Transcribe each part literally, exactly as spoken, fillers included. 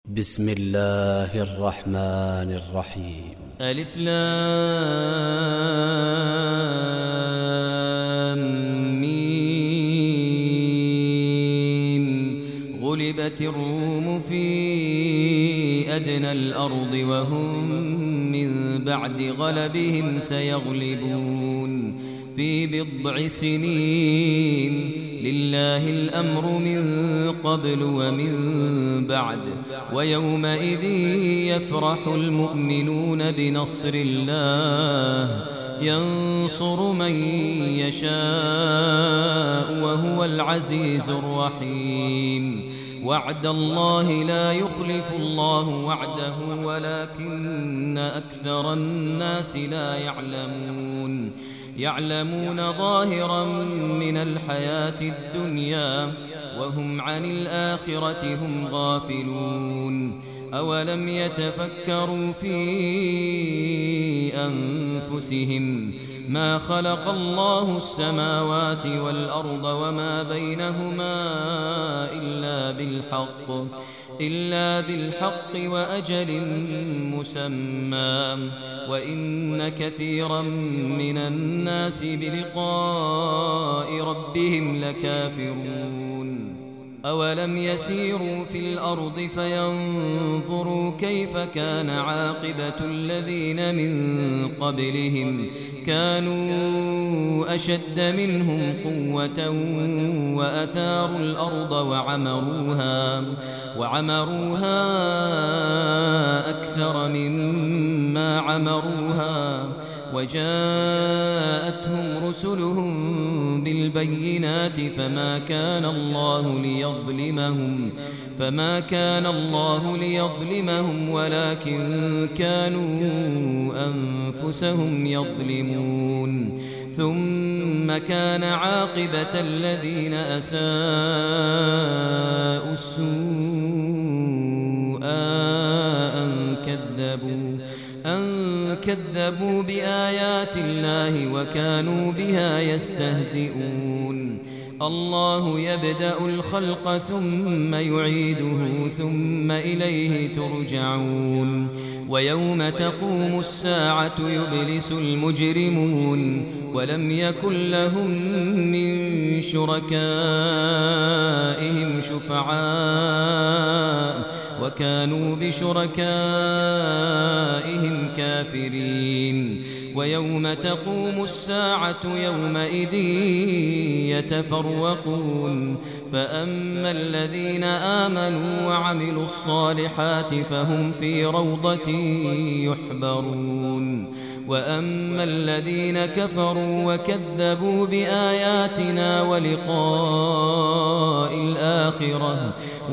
بسم الله الرحمن الرحيم. ألف لام ميم. غلبت الروم في أدنى الأرض وهم من بعد غلبهم سيغلبون في بضع سنين. لله الأمر من قبل ومن بعد ويومئذ يفرح المؤمنون بنصر الله ينصر من يشاء وهو العزيز الرحيم. وعد الله لا يخلف الله وعده ولكن أكثر الناس لا يعلمون. يعلمون ظاهرا من الحياة الدنيا وهم عن الآخرة هم غافلون. أولم يتفكروا في أنفسهم ما خلق الله السماوات والأرض وما بينهما إلا بالحق إلا بالحق وأجل مسمى وإن كثيرا من الناس بلقاء ربهم لكافرون. أولم يسيروا في الأرض فينظروا كيف كان عاقبة الذين من قبلهم كانوا أشد منهم قوة وأثاروا الأرض وعمروها وعمروها أكثر مما عمروها وجاءتهم رسلهم بالبينات فما كان الله ليظلمهم فما كان الله ليظلمهم ولكن كانوا أنفسهم يظلمون. ثم كان عاقبة الذين أساءوا السوء أن كذبوا أن كذبوا بآيات الله وكانوا بها يستهزئون. الله يبدأ الخلق ثم يعيده ثم إليه ترجعون. ويوم تقوم الساعة يبلس المجرمون ولم يكن لهم من شركائهم شفعاء وكانوا بشركائهم كافرين. ويوم تقوم الساعة يومئذ يتفرقون فأما الذين آمنوا وعملوا الصالحات فهم في روضة يحبرون وأما الذين كفروا وكذبوا بآياتنا ولقاء الآخرة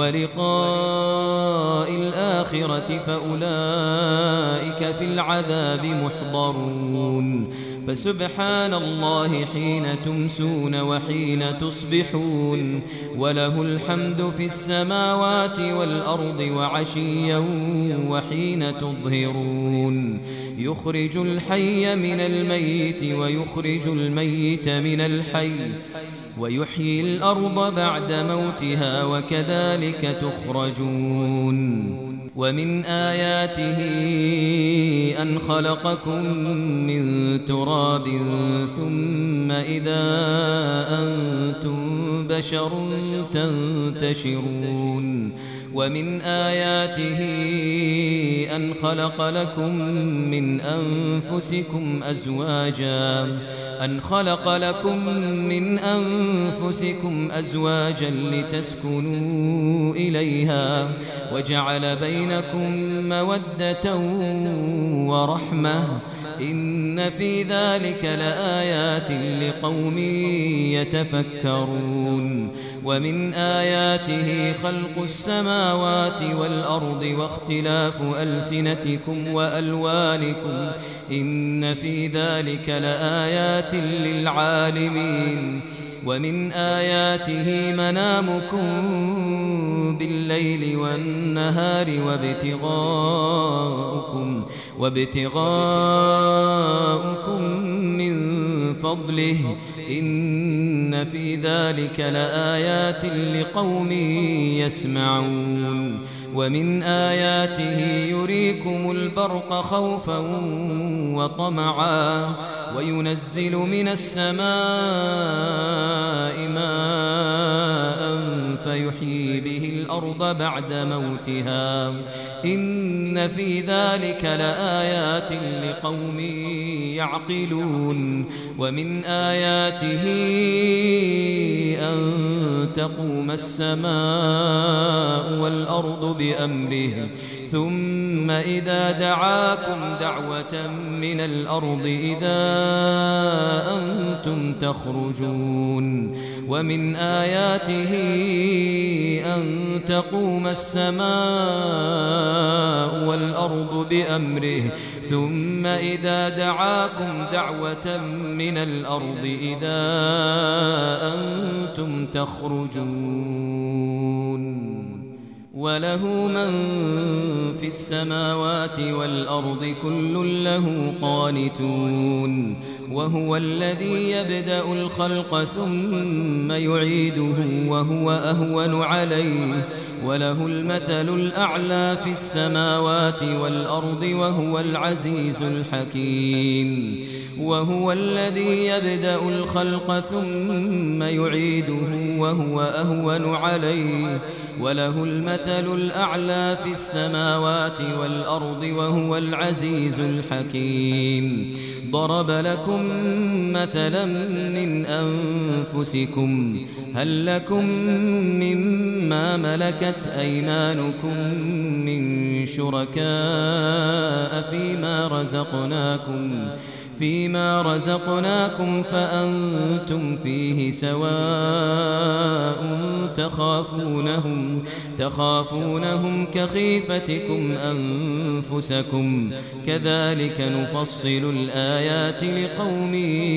ولقاء الآخرة فأولئك في العذاب محضرون. فسبحان الله حين تمسون وحين تصبحون وله الحمد في السماوات والأرض وعشيا وحين تظهرون. يخرج الحي من الميت ويخرج الميت من الحي ويحيي الأرض بعد موتها وكذلك تخرجون. ومن آياته أن خلقكم من تراب ثم إذا أنتم بشر تنتشرون. ومن آياته أن خلق لكم من أنفسكم أزواجا أن خلق لكم من أنفسكم أزواجا لتسكنوا إليها وجعل بينكم مودة ورحمة إن في ذلك لآيات لقوم يتفكرون. ومن آياته خلق السماوات والأرض واختلاف ألسنتكم وألوانكم إن في ذلك لآيات للعالمين. ومن آياته منامكم بالليل والنهار وابتغاؤكم وابتغاؤكم من فضله إن في ذلك لآيات لقوم يسمعون. ومن آياته يريكم البرق خوفا وطمعا وينزل من السماء ماء فيحيي به الأرض بعد موتها إن في ذلك لآيات لقوم يعقلون ومن آياته أن تقوم السماء والأرض بأمره ثم إذا دعاكم دعوة من الأرض إذا أنتم تخرجون ومن آياته أن تقوم السماء والأرض بأمره ثم إذا دعاكم دعوة من الأرض إذا أنتم تخرجون وله من في السماوات والأرض كل له قانتون وهو الذي يبدأ الخلق ثم يعيده وهو أهون عليه وله المثل الأعلى في السماوات والأرض وهو العزيز الحكيم وهو الذي يبدأ الخلق ثم يعيده وهو أهون عليه وله المثل الأعلى في السماوات والأرض وهو العزيز الحكيم ضرب لكم مثلا من أنفسكم هل لكم مما ملكت أيمانكم من شركاء فيما رزقناكم فيما رزقناكم فأنتم فيه سواء تخافونهم تخافونهم كخيفتكم أنفسكم كذلك نفصل الآيات لقوم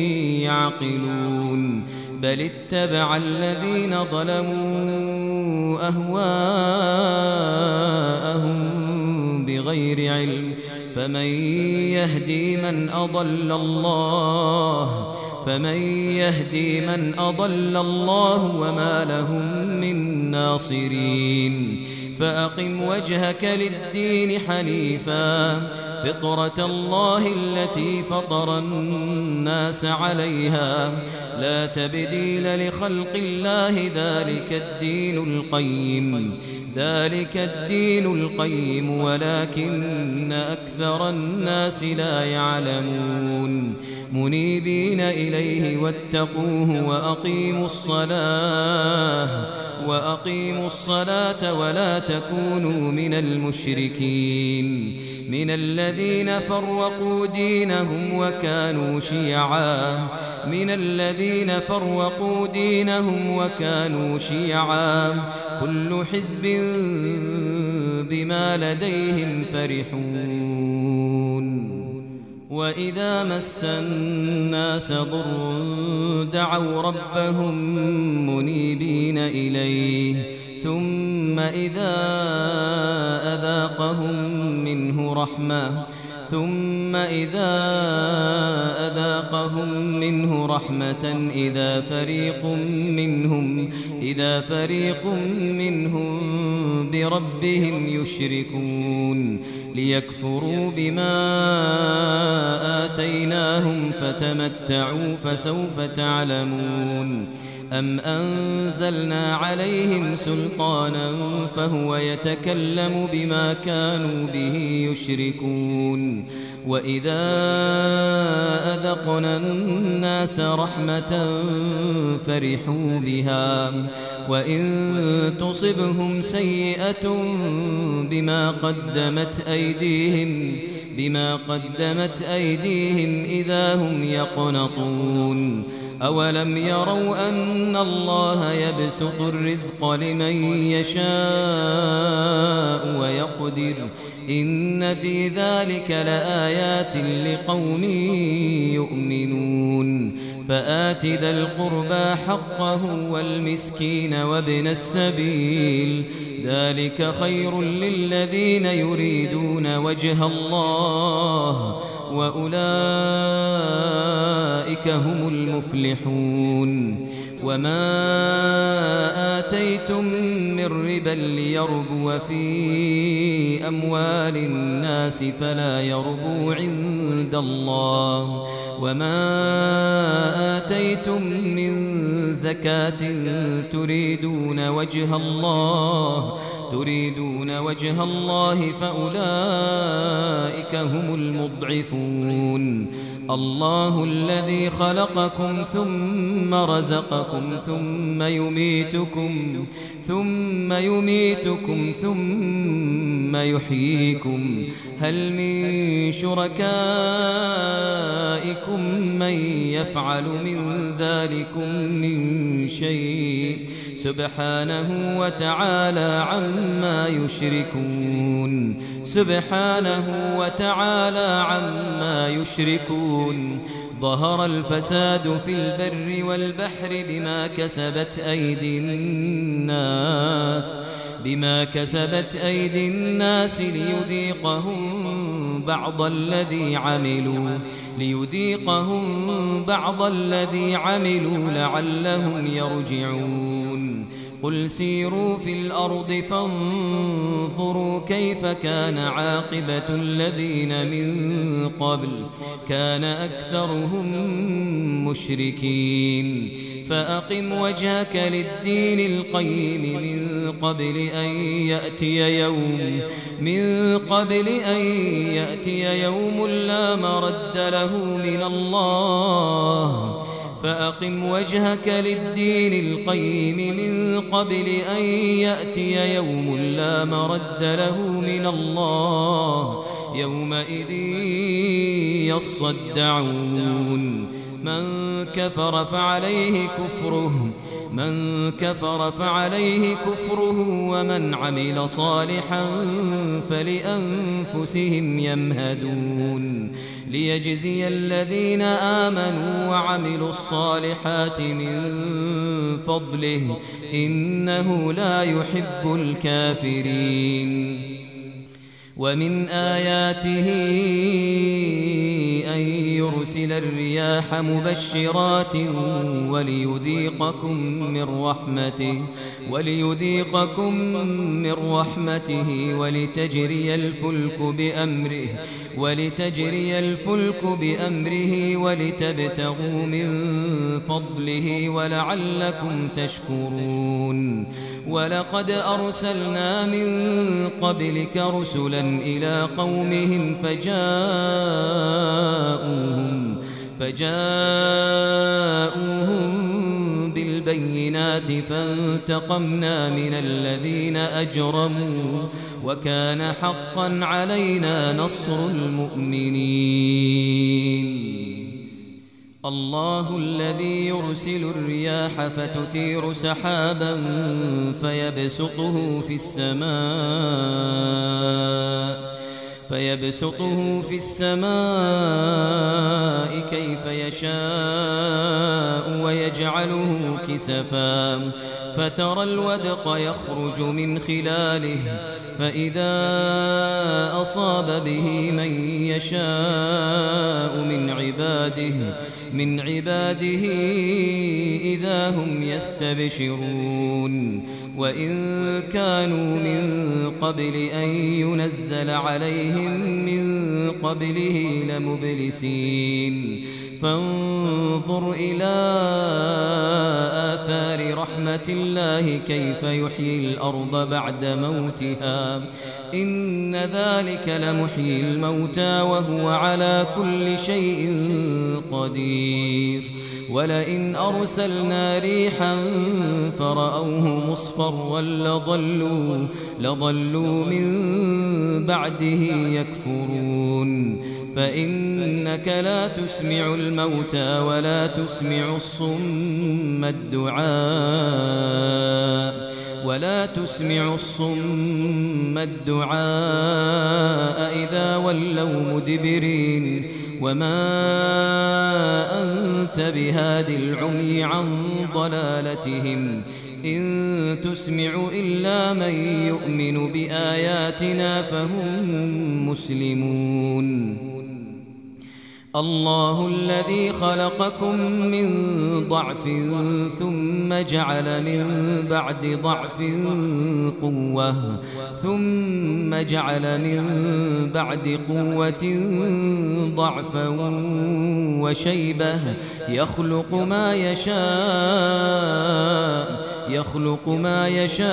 يعقلون بل اتبع الذين ظلموا أهواءهم بغير علم فمن يهدي من أضل الله فمن يهدي من أضل الله وما لهم من ناصرين فأقم وجهك للدين حنيفا فطرة الله التي فطر الناس عليها لا تبديل لخلق الله ذلك الدين القيم ذلك الدين القيم ولكن أكثر الناس لا يعلمون منيبين إليه واتقوه وأقيموا الصلاة وأقيموا الصلاة ولا تكونوا من المشركين من الذين فرقوا دينهم وكانوا شيعا من الذين فرقوا دينهم وكانوا شيعا كل حزب بما لديهم فرحون وإذا مس الناس ضر دعوا ربهم منيبين إليه ثم إذا أذاقهم منه رحمة ثم إذا أذاقهم منه رحمة إذا فريق منهم إذا فريق منهم بربهم يشركون ليكفروا بما آتيناهم فتمتعوا فسوف تعلمون أم أنزلنا عليهم سلطانا فهو يتكلم بما كانوا به يشركون وإذا أذقنا الناس رحمة فرحوا بها وإن تصبهم سيئة بما قدمت أيديهم بما قدمت أيديهم إذا هم يقنطون أولم يروا أن الله يبسط الرزق لمن يشاء ويقدر إن في ذلك لآيات لقوم يؤمنون فآت ذا القربى حقه والمسكين وابن السبيل ذلك خير للذين يريدون وجه الله وأولئك هم المفلحون وما آتيتم من ربا ليربو في أموال الناس فلا يربو عند الله وما آتيتم من زكاة تريدون وجه الله تريدون وجه الله فأولئك هم المضعفون الله الذي خلقكم ثم رزقكم ثم يميتكم ثم يميتكم ثم يحييكم هل من شركائكم من يفعل من ذلكم من شيء سبحانه وتعالى عما يشركون سبحانه وتعالى عما يشركون ظهر الفساد في البر والبحر بما كسبت أيدي الناس بما كسبت أيدي الناس ليذيقهم بعض الذي عملوا ليذيقهم بعض الذي عملوا لعلهم يرجعون قل سيروا في الأرض فانظروا كيف كان عاقبة الذين من قبل كان أكثرهم مشركين فأقم وجهك للدين القيم من قبل أن يأتي يوم من قبل أن يأتي يوم لا مرد له من الله فأقم وجهك للدين القيم من قبل أن يأتي يوم لا مرد له من الله يومئذ يصدعون من كفر فعليه كفره من كفر فعليه كفره ومن عمل صالحا فلأنفسهم يمهدون ليجزي الذين آمنوا وعملوا الصالحات من فضله إنه لا يحب الكافرين ومن آياته أن يرسل الرياح مبشرات وليذيقكم من رحمته وليذيقكم من رحمته ولتجري الفلك بأمره ولتجري الفلك بأمره ولتبتغوا من فضله ولعلكم تشكرون ولقد أرسلنا من قبلك رسلا إلى قومهم فجاءوهم فجاءوهم بالبينات فانتقمنا من الذين أجرموا وكان حقا علينا نصر المؤمنين الله الذي يرسل الرياح فتثير سحابا فيبسطه في السماء فيبسطه في السماء كيف يشاء ويجعله كسفا فترى الودق يخرج من خلاله فإذا أصاب به من يشاء من عباده من عباده إذا هم يستبشرون وإن كانوا من قبل أن ينزل عليهم من قبله لمبلسين فانظر إلى آثار رحمة الله كيف يحيي الأرض بعد موتها إن ذلك لمحيي الموتى وهو على كل شيء قدير ولئن أرسلنا ريحا فرأوه مصفرا لظلوا, لظلوا من بعده يكفرون فإنك لا تسمع الموتى ولا تسمع الصم الدعاء ولا تسمع الصم الدعاء إذا ولوا مدبرين وما أنت بهاد العمي عن ضلالتهم إن تسمع إلا من يؤمن بآياتنا فهم مسلمون الله الذي خلقكم من ضعف ثم جعل من بعد ضعف قوة ثم جعل من بعد قوة ضعفا وشيبة يخلق ما يشاء يخلق ما يشاء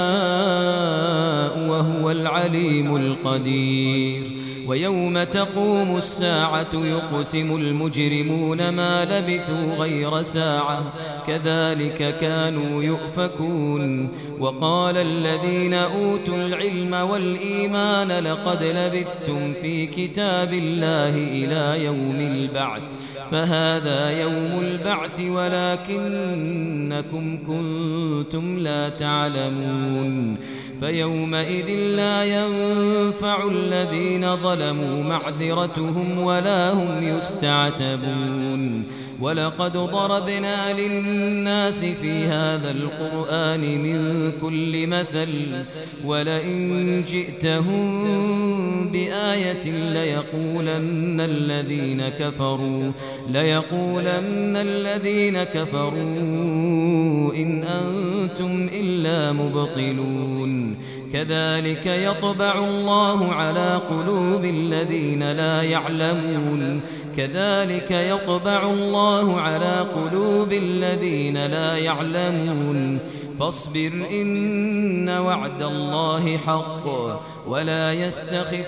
وهو العليم القدير. ويوم تقوم الساعة يقسم المجرمون ما لبثوا غير ساعة كذلك كانوا يؤفكون. وقال الذين أوتوا العلم والإيمان لقد لبثتم في كتاب الله إلى يوم البعث فهذا يوم البعث ولكنكم كنتم لا تعلمون. فيومئذ لا ينفع الذين ظلموا معذرتهم ولا هم يستعتبون. ولقد ضربنا للناس في هذا القرآن من كل مثل ولئن جئتهم بآية ليقولن الذين كفروا ليقولن الذين كفروا إن أنتم إلا مبطلون. كذلك يطبع الله على قلوب الذين لا يعلمون كذلك يطبع الله على قلوب الذين لا يعلمون. فاصبر إن وعد الله حق ولا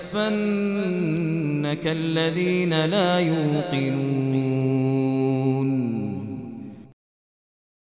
يستخفنك الذين لا يوقنون.